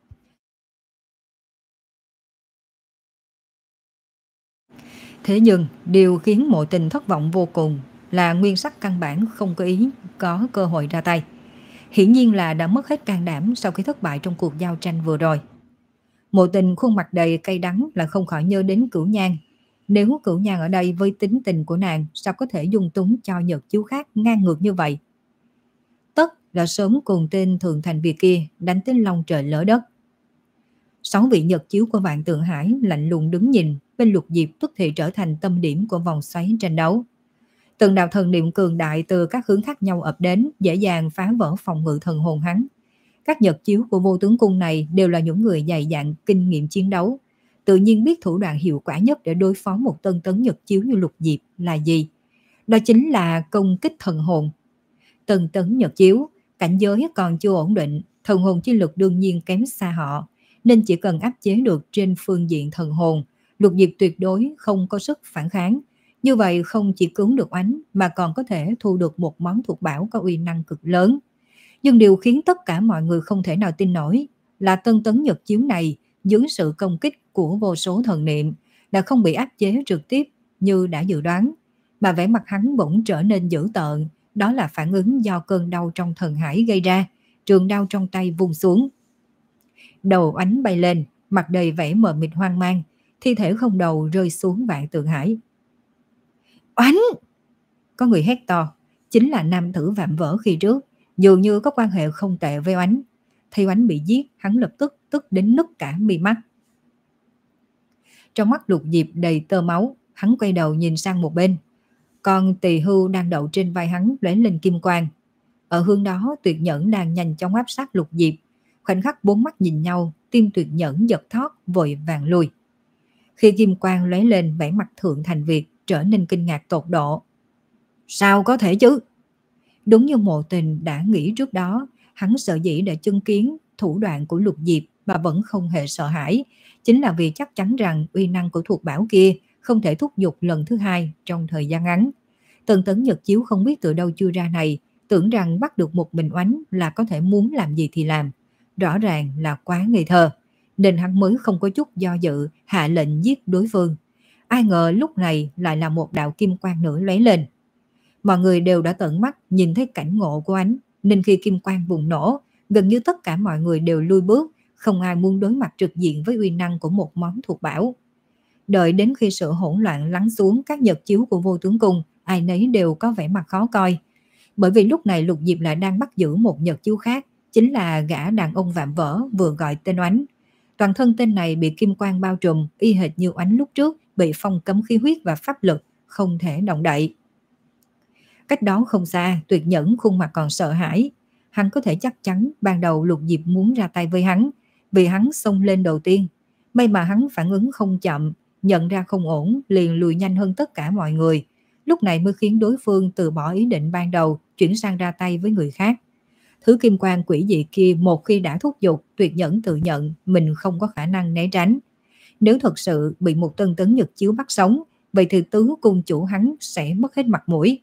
Thế nhưng điều khiến Mộ Tình thất vọng vô cùng là Nguyên Sắc căn bản không có ý có cơ hội ra tay. Hiển nhiên là đã mất hết can đảm sau khi thất bại trong cuộc giao tranh vừa rồi. Mộ Tình khuôn mặt đầy cay đắng là không khỏi nhớ đến Cửu Nhan. Nếu Cửu Nhan ở đây với tính tình của nàng, sao có thể dung túng cho nhật chiếu khác ngang ngược như vậy? Tất là sớm cùng tên Thượng Thành Việt kia đánh tới long trời lỡ đất. Sáu vị nhật chiếu của Vạn Tượng Hải lạnh lùng đứng nhìn, bên Lục Diệp tức thì trở thành tâm điểm của vòng xoáy tranh đấu. Từng đạo thần niệm cường đại từ các hướng khác nhau ập đến, dễ dàng phá vỡ phòng ngự thần hồn hắn. Các nhật chiếu của Vô Tướng Cung này đều là những người dày dặn kinh nghiệm chiến đấu, tự nhiên biết thủ đoạn hiệu quả nhất để đối phó một tân tấn nhật chiếu như Lục Diệp là gì. Đó chính là công kích thần hồn. Tân tấn nhật chiếu, cảnh giới còn chưa ổn định, thần hồn chi lực đương nhiên kém xa họ, nên chỉ cần áp chế được trên phương diện thần hồn, Lục Diệp tuyệt đối không có sức phản kháng. Như vậy không chỉ cứu được oánh mà còn có thể thu được một món thuộc bảo có uy năng cực lớn. Nhưng điều khiến tất cả mọi người không thể nào tin nổi là tân tấn nhật chiếu này dưới sự công kích của vô số thần niệm đã không bị áp chế trực tiếp như đã dự đoán, mà vẻ mặt hắn bỗng trở nên dữ tợn. Đó là phản ứng do cơn đau trong thần hải gây ra. Trường đao trong tay vung xuống, đầu oánh bay lên, mặt đầy vẻ mờ mịt hoang mang, thi thể không đầu rơi xuống Vạn Tượng Hải. Oánh! Có người hét to, chính là nam tử Vạm Vỡ khi trước, dường như có quan hệ không tệ với oánh. Thấy oánh bị giết, hắn lập tức tức đến nứt cả mi mắt. Trong mắt Lục Diệp đầy tơ máu, hắn quay đầu nhìn sang một bên. Còn Tỳ Hưu đang đậu trên vai hắn lóe lên kim quang. Ở hướng đó Tuyệt Nhẫn đang nhanh chóng áp sát Lục Diệp. Khoảnh khắc bốn mắt nhìn nhau, tim Tuyệt Nhẫn giật thót vội vàng lui. Khi kim quang lóe lên, vẻ mặt Thượng Thành Việt trở nên kinh ngạc tột độ. Sao có thể chứ? Đúng như Mộ Tình đã nghĩ trước đó, hắn sợ dĩ để chứng kiến thủ đoạn của Lục Diệp mà vẫn không hề sợ hãi, chính là vì chắc chắn rằng uy năng của thuộc bảo kia không thể thúc giục lần thứ hai trong thời gian ngắn. Tần tấn nhật chiếu không biết từ đâu chui ra này, tưởng rằng bắt được một mình oánh là có thể muốn làm gì thì làm. Rõ ràng là quá ngây thơ, nên hắn mới không có chút do dự hạ lệnh giết đối phương. Ai ngờ lúc này lại là một đạo kim quang nữa lóe lên. Mọi người đều đã tận mắt nhìn thấy cảnh ngộ của ánh, nên khi kim quang bùng nổ, gần như tất cả mọi người đều lui bước, không ai muốn đối mặt trực diện với uy năng của một món thuộc bảo. Đợi đến khi sự hỗn loạn lắng xuống, các nhật chiếu của Vô Tướng Cung, ai nấy đều có vẻ mặt khó coi. Bởi vì lúc này Lục Diệp lại đang bắt giữ một nhật chiếu khác, chính là gã đàn ông Vạm Vỡ vừa gọi tên oánh. Toàn thân tên này bị kim quang bao trùm, y hệt như oánh lúc trước, bị phong cấm khí huyết và pháp lực, không thể động đậy. Cách đó không xa, Tuyệt Nhẫn khuôn mặt còn sợ hãi. Hắn có thể chắc chắn ban đầu Lục Diệp muốn ra tay với hắn, vì hắn xông lên đầu tiên. May mà hắn phản ứng không chậm, nhận ra không ổn, liền lùi nhanh hơn tất cả mọi người. lúc này mới khiến đối phương từ bỏ ý định ban đầu, chuyển sang ra tay với người khác. Thứ kim quan quỷ dị kia một khi đã thúc giục, tuyệt nhẫn tự nhận mình không có khả năng né tránh. Nếu thật sự bị một tân tấn nhật chiếu bắt sống, vậy thì tứ cung chủ hắn sẽ mất hết mặt mũi.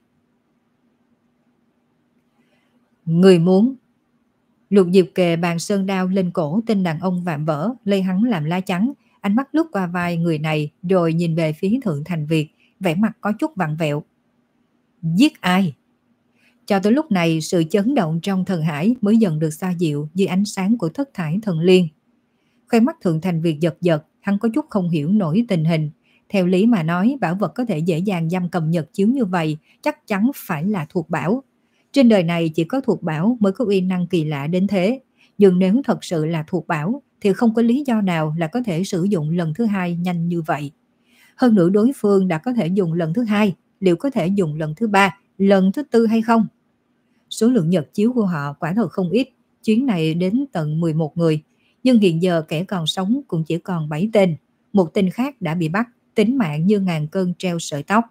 Người muốn. Lục Diệp kề bàn sơn đao lên cổ tên đàn ông vạm vỡ, lấy hắn làm lá chắn, ánh mắt lướt qua vai người này rồi nhìn về phía Thượng Thành Việt, vẻ mặt có chút vặn vẹo. Giết ai? Cho tới lúc này, sự chấn động trong thần hải mới dần được xoa dịu dưới ánh sáng của thất thải thần liên. Khoe mắt Thượng Thành Việt giật giật, hắn có chút không hiểu nổi tình hình. Theo lý mà nói, bảo vật có thể dễ dàng giam cầm nhật chiếu như vậy, chắc chắn phải là thuộc bảo. Trên đời này chỉ có thuộc bảo mới có uy năng kỳ lạ đến thế. Nhưng nếu thật sự là thuộc bảo, thì không có lý do nào là có thể sử dụng lần thứ hai nhanh như vậy. Hơn nữa đối phương đã có thể dùng lần thứ hai, liệu có thể dùng lần thứ ba, lần thứ tư hay không? Số lượng nhật chiếu của họ quả thật không ít, chuyến này đến tận mười một người. Nhưng hiện giờ kẻ còn sống cũng chỉ còn bảy tên. Một tên khác đã bị bắt, tính mạng như ngàn cân treo sợi tóc.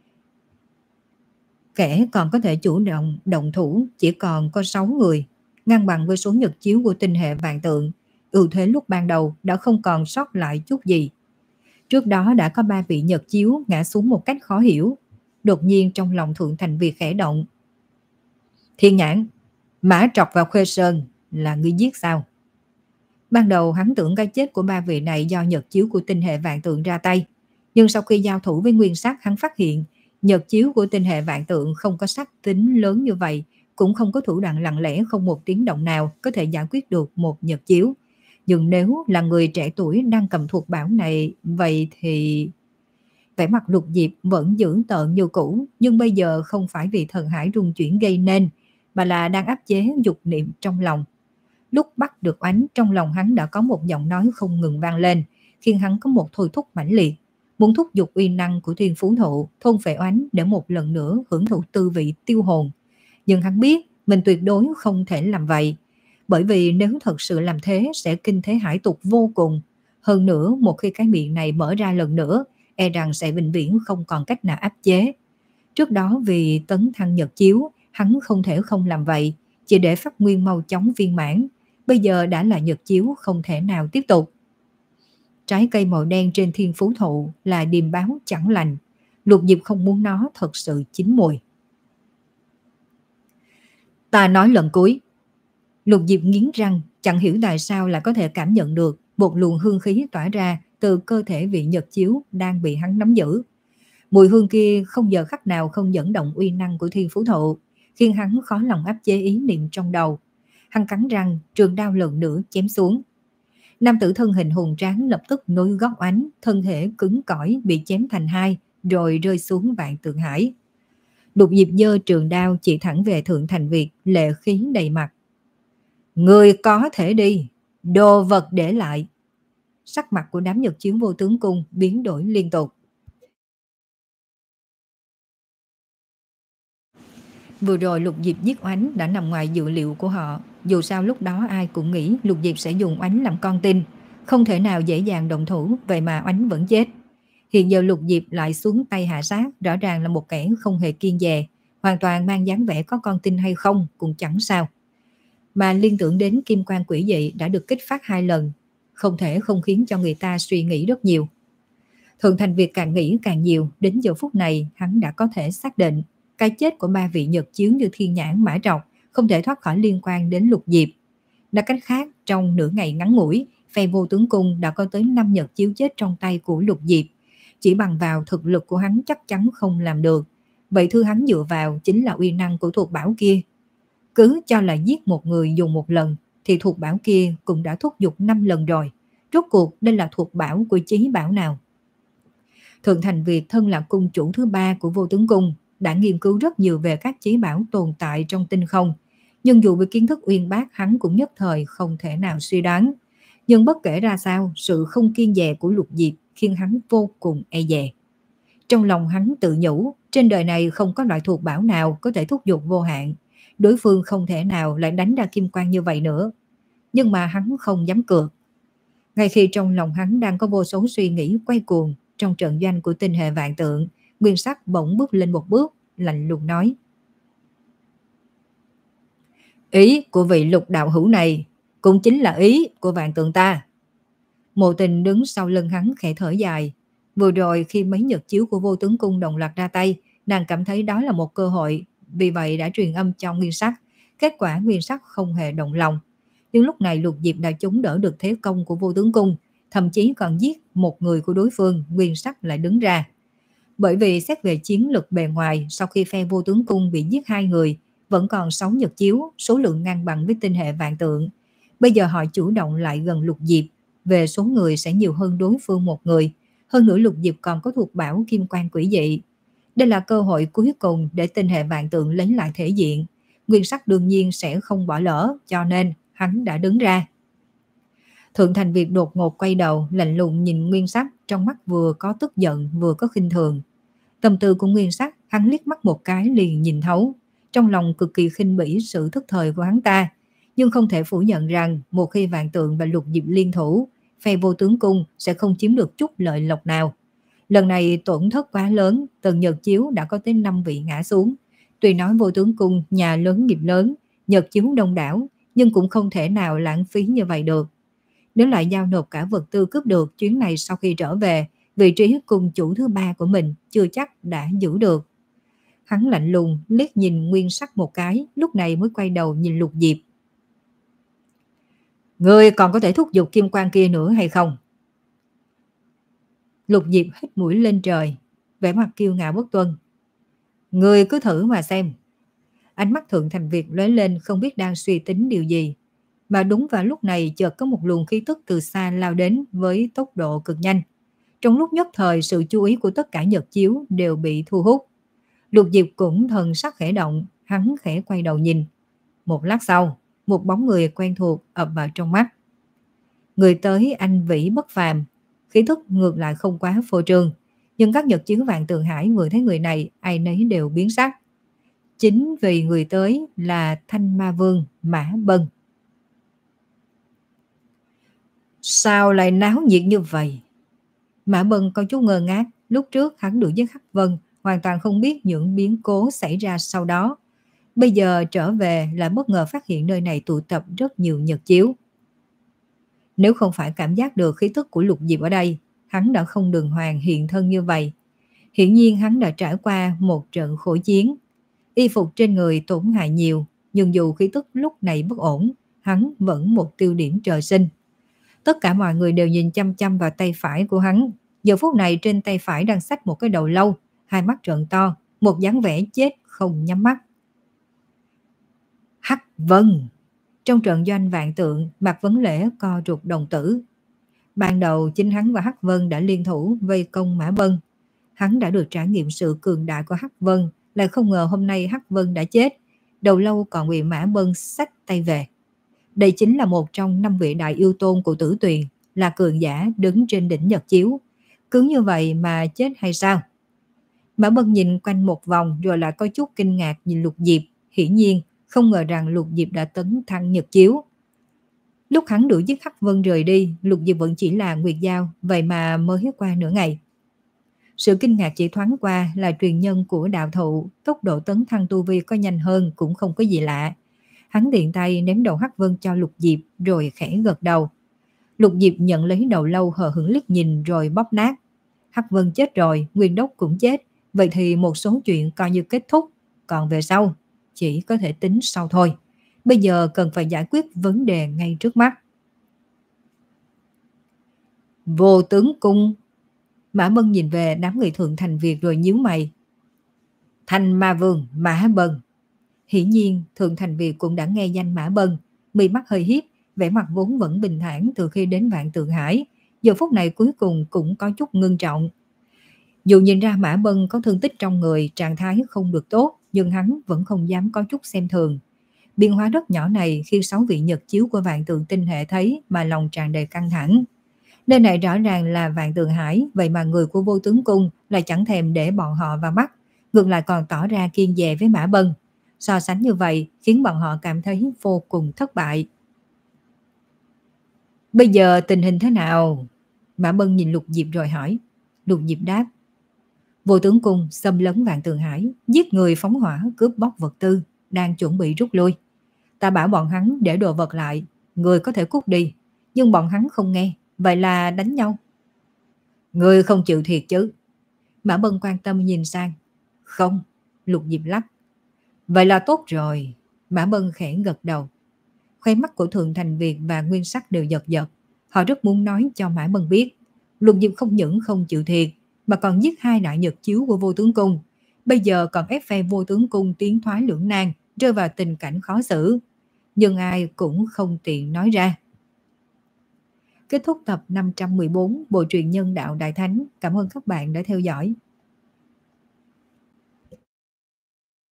Kẻ còn có thể chủ động động thủ chỉ còn có sáu người, ngang bằng với số nhật chiếu của tinh hệ vạn tượng. Ưu thế lúc ban đầu đã không còn sót lại chút gì. Trước đó đã có ba vị nhật chiếu ngã xuống một cách khó hiểu. Đột nhiên trong lòng Thượng Thành Việt khẽ động. Thiên Nhãn, Mã Trọc và Khuê Sơn là ngươi giết sao? Ban đầu hắn tưởng cái chết của ba vị này do nhật chiếu của tinh hệ vạn tượng ra tay. Nhưng sau khi giao thủ với nguyên sắc, hắn phát hiện nhật chiếu của tinh hệ vạn tượng không có sắc tính lớn như vậy, cũng không có thủ đoạn lặng lẽ không một tiếng động nào có thể giải quyết được một nhật chiếu. Nhưng nếu là người trẻ tuổi đang cầm thuộc bảo này, vậy thì... Vẻ mặt Lục Diệp vẫn giữ tợn như cũ, nhưng bây giờ không phải vì thần hải rung chuyển gây nên, mà là đang áp chế dục niệm trong lòng. Lúc bắt được oánh, trong lòng hắn đã có một giọng nói không ngừng vang lên, khiến hắn có một thôi thúc mãnh liệt, muốn thúc giục uy năng của thiên phú thụ, thôn phệ oánh để một lần nữa hưởng thụ tư vị tiêu hồn. Nhưng hắn biết mình tuyệt đối không thể làm vậy, bởi vì nếu thật sự làm thế sẽ kinh thế hải tục vô cùng. Hơn nữa, một khi cái miệng này mở ra lần nữa, e rằng sẽ vĩnh viễn không còn cách nào áp chế. Trước đó vì tấn thăng nhật chiếu, hắn không thể không làm vậy, chỉ để phát nguyên mau chóng viên mãn. Bây giờ đã là nhật chiếu, không thể nào tiếp tục. Trái cây màu đen trên thiên phú thụ là điềm báo chẳng lành. Lục Diệp không muốn nó thật sự chín mùi. Ta nói lần cuối. Lục Diệp nghiến răng, chẳng hiểu tại sao lại có thể cảm nhận được một luồng hương khí tỏa ra từ cơ thể vị nhật chiếu đang bị hắn nắm giữ. Mùi hương kia không giờ khắc nào không dẫn động uy năng của thiên phú thụ, khiến hắn khó lòng áp chế ý niệm trong đầu. Hắn cắn răng, trường đao lần nữa chém xuống. Nam tử thân hình hùng tráng lập tức nối gót oánh, thân thể cứng cỏi bị chém thành hai, rồi rơi xuống vạn tượng hải. Lục Diệp giơ trường đao chỉ thẳng về Thượng Thành Việt, lệ khí đầy mặt. Người có thể đi, đồ vật để lại. Sắc mặt của đám nhật chiếu vô tướng cung biến đổi liên tục. Vừa rồi Lục Diệp giết oánh đã nằm ngoài dự liệu của họ. Dù sao lúc đó ai cũng nghĩ Lục Diệp sẽ dùng oánh làm con tin, không thể nào dễ dàng động thủ, vậy mà oánh vẫn chết. Hiện giờ Lục Diệp lại xuống tay hạ sát, rõ ràng là một kẻ không hề kiêng dè, hoàn toàn mang dáng vẻ có con tin hay không cũng chẳng sao. Mà liên tưởng đến kim quan quỷ dị đã được kích phát hai lần, không thể không khiến cho người ta suy nghĩ rất nhiều. Thượng Thành Việt càng nghĩ càng nhiều, đến giờ phút này hắn đã có thể xác định cái chết của ba vị nhật chiếu như Thiên Nhãn, Mã Trọc không thể thoát khỏi liên quan đến Lục Diệp. Nói cách khác, trong nửa ngày ngắn ngủi, phe vô tướng cung đã có tới năm nhật chiếu chết trong tay của Lục Diệp. Chỉ bằng vào thực lực của hắn chắc chắn không làm được. Vậy thứ hắn dựa vào chính là uy năng của thuộc bảo kia. Cứ cho là giết một người dùng một lần, thì thuộc bảo kia cũng đã thúc giục năm lần rồi. Rốt cuộc đây là thuộc bảo của chí bảo nào? Thượng Thành Việt thân là cung chủ thứ ba của vô tướng cung, đã nghiên cứu rất nhiều về các chí bảo tồn tại trong tinh không. Nhưng dù với kiến thức uyên bác, hắn cũng nhất thời không thể nào suy đoán. Nhưng bất kể ra sao, sự không kiêng dè của Lục Diệp khiến hắn vô cùng e dè. Trong lòng hắn tự nhủ, trên đời này không có loại thuộc bảo nào có thể thúc giục vô hạn. Đối phương không thể nào lại đánh ra kim quang như vậy nữa. Nhưng mà hắn không dám cược. Ngay khi trong lòng hắn đang có vô số suy nghĩ quay cuồng trong trận doanh của tinh hệ vạn tượng, Nguyên Sắc bỗng bước lên một bước, lạnh lùng nói: Ý của vị Lục đạo hữu này cũng chính là ý của Vạn Tượng ta. Mộ Tình đứng sau lưng hắn khẽ thở dài. Vừa rồi khi mấy nhật chiếu của Vô Tướng Cung đồng loạt ra tay, nàng cảm thấy đó là một cơ hội, vì vậy đã truyền âm cho Nguyên Sắc. Kết quả Nguyên Sắc không hề động lòng. Nhưng lúc này Lục Diệp đã chống đỡ được thế công của Vô Tướng Cung, thậm chí còn giết một người của đối phương. Nguyên Sắc lại đứng ra. Bởi vì xét về chiến lực bề ngoài, sau khi phe Vô Tướng Cung bị giết hai người, vẫn còn sáu nhật chiếu, số lượng ngang bằng với tinh hệ Vạn Tượng. Bây giờ họ chủ động lại gần Lục Diệp, về số người sẽ nhiều hơn đối phương một người. Hơn nữa Lục Diệp còn có thuộc bảo kim quan quỷ dị. Đây là cơ hội cuối cùng để tinh hệ Vạn Tượng lấy lại thể diện. Nguyên Sắc đương nhiên sẽ không bỏ lỡ, cho nên hắn đã đứng ra. Thượng Thành Việt đột ngột quay đầu, lạnh lùng nhìn Nguyên Sắc, trong mắt vừa có tức giận vừa có khinh thường. Tâm tư của Nguyên Sắc hắn liếc mắt một cái liền nhìn thấu, trong lòng cực kỳ khinh bỉ sự thức thời của hắn ta, nhưng không thể phủ nhận rằng một khi Vạn Tượng và Lục Diệp liên thủ, phe Vô Tướng Cung sẽ không chiếm được chút lợi lộc nào. Lần này tổn thất quá lớn, từng nhật chiếu đã có tới năm vị ngã xuống. Tuy nói Vô Tướng Cung nhà lớn nghiệp lớn, nhật chiếu đông đảo, nhưng cũng không thể nào lãng phí như vậy được. Nếu lại giao nộp cả vật tư cướp được, chuyến này sau khi trở về, vị trí cung chủ thứ ba của mình chưa chắc đã giữ được. Hắn lạnh lùng liếc nhìn Nguyên Sắc một cái, lúc này mới quay đầu nhìn Lục Diệp. Ngươi còn có thể thúc giục kim quan kia nữa hay không? Lục Diệp hít mũi lên trời, vẻ mặt kiêu ngạo bất tuân. Ngươi cứ thử mà xem. Ánh mắt Thượng Thành Việt lóe lên, không biết đang suy tính điều gì. Mà đúng vào lúc này chợt có một luồng khí tức từ xa lao đến với tốc độ cực nhanh. Trong lúc nhất thời, sự chú ý của tất cả nhật chiếu đều bị thu hút. Lục Diệp cũng thần sắc khẽ động, hắn khẽ quay đầu nhìn. Một lát sau, một bóng người quen thuộc ập vào trong mắt. Người tới anh vĩ bất phàm, khí thức ngược lại không quá phô trương, nhưng các nhật chiếu Vạn Tượng Hải vừa thấy người này, ai nấy đều biến sắc. Chính vì người tới là Thanh Ma Vương Mã Bân. Sao lại náo nhiệt như vậy? Mã Bân có chút ngơ ngác, lúc trước hắn đuổi giết Hắc Vân, hoàn toàn không biết những biến cố xảy ra sau đó. Bây giờ trở về lại bất ngờ phát hiện nơi này tụ tập rất nhiều nhật chiếu. Nếu không phải cảm giác được khí tức của Lục Diệp ở đây, hắn đã không đường hoàng hiện thân như vậy. Hiển nhiên hắn đã trải qua một trận khổ chiến. Y phục trên người tổn hại nhiều, nhưng dù khí tức lúc này bất ổn, hắn vẫn một tiêu điểm trời sinh. Tất cả mọi người đều nhìn chăm chăm vào tay phải của hắn. Giờ phút này trên tay phải đang xách một cái đầu lâu, hai mắt trợn to, một dáng vẻ chết không nhắm mắt. Hắc Vân. Trong trận doanh Vạn Tượng, Mạc Vấn Lễ co ruột đồng tử. Ban đầu chính hắn và Hắc Vân đã liên thủ vây công Mã Bân. Hắn đã được trải nghiệm sự cường đại của Hắc Vân, lại không ngờ hôm nay Hắc Vân đã chết, đầu lâu còn bị Mã Bân xách tay về. Đây chính là một trong năm vị đại yêu tôn của Tử Tuyền, là cường giả đứng trên đỉnh nhật chiếu. Cứ như vậy mà chết hay sao? Mã Bân nhìn quanh một vòng rồi lại có chút kinh ngạc nhìn Lục Diệp, hiển nhiên không ngờ rằng Lục Diệp đã tấn thăng nhật chiếu. Lúc hắn đuổi giết Hắc Vân rời đi, Lục Diệp vẫn chỉ là Nguyệt Giao, vậy mà mới qua nửa ngày. Sự kinh ngạc chỉ thoáng qua, là truyền nhân của đạo thụ, tốc độ tấn thăng tu vi có nhanh hơn cũng không có gì lạ. Hắn tiện tay ném đầu Hắc Vân cho Lục Diệp rồi khẽ gật đầu. Lục Diệp nhận lấy đầu lâu hờ hững liếc nhìn rồi bóp nát. Hắc Vân chết rồi, Nguyên Đốc cũng chết, vậy thì một số chuyện coi như kết thúc, còn về sau chỉ có thể tính sau thôi. Bây giờ cần phải giải quyết vấn đề ngay trước mắt. Vô Tướng Cung. Mã Bân nhìn về đám người Thượng Thành Việt rồi nhíu mày. Thanh Ma Vương Mã Bân. Hiển nhiên Thượng Thành Việt cũng đã nghe danh Mã Bân, mi mắt hơi hiếp, vẻ mặt vốn vẫn bình thản từ khi đến Vạn Tượng Hải, giờ phút này cuối cùng cũng có chút ngưng trọng. Dù nhìn ra Mã Bân có thương tích trong người, trạng thái không được tốt, nhưng hắn vẫn không dám có chút xem thường. Biến hóa rất nhỏ này khi sáu vị nhật chiếu của Vạn Tượng tinh hệ thấy mà lòng tràn đầy căng thẳng. Nơi này rõ ràng là Vạn Tượng Hải, vậy mà người của Vô Tướng Cung lại chẳng thèm để bọn họ vào mắt, ngược lại còn tỏ ra kiên dè với Mã Bân. So sánh như vậy khiến bọn họ cảm thấy vô cùng thất bại. Bây giờ tình hình thế nào? Mã Bân nhìn Lục Diệp rồi hỏi. Lục Diệp đáp. Vô tướng cung xâm lấn Vạn Tường Hải, giết người phóng hỏa, cướp bóc vật tư, đang chuẩn bị rút lui. Ta bảo bọn hắn để đồ vật lại, người có thể cút đi, nhưng bọn hắn không nghe, vậy là đánh nhau. Người không chịu thiệt chứ? Mã Bân quan tâm nhìn sang. Không, Lục Diệp lắc. Vậy là tốt rồi. Mã Bân khẽ gật đầu. Khóe mắt của Thường Thành Việt và Nguyên Sắc đều giật giật. Họ rất muốn nói cho Mã Bân biết, Lục Diệp không những không chịu thiệt, mà còn giết hai đại nhật chiếu của Vô Tướng Cung. Bây giờ còn ép phe Vô Tướng Cung tiến thoái lưỡng nan, rơi vào tình cảnh khó xử. Nhưng ai cũng không tiện nói ra. Kết thúc tập năm trăm mười bốn Bộ truyện Nhân Đạo Đại Thánh. Cảm ơn các bạn đã theo dõi.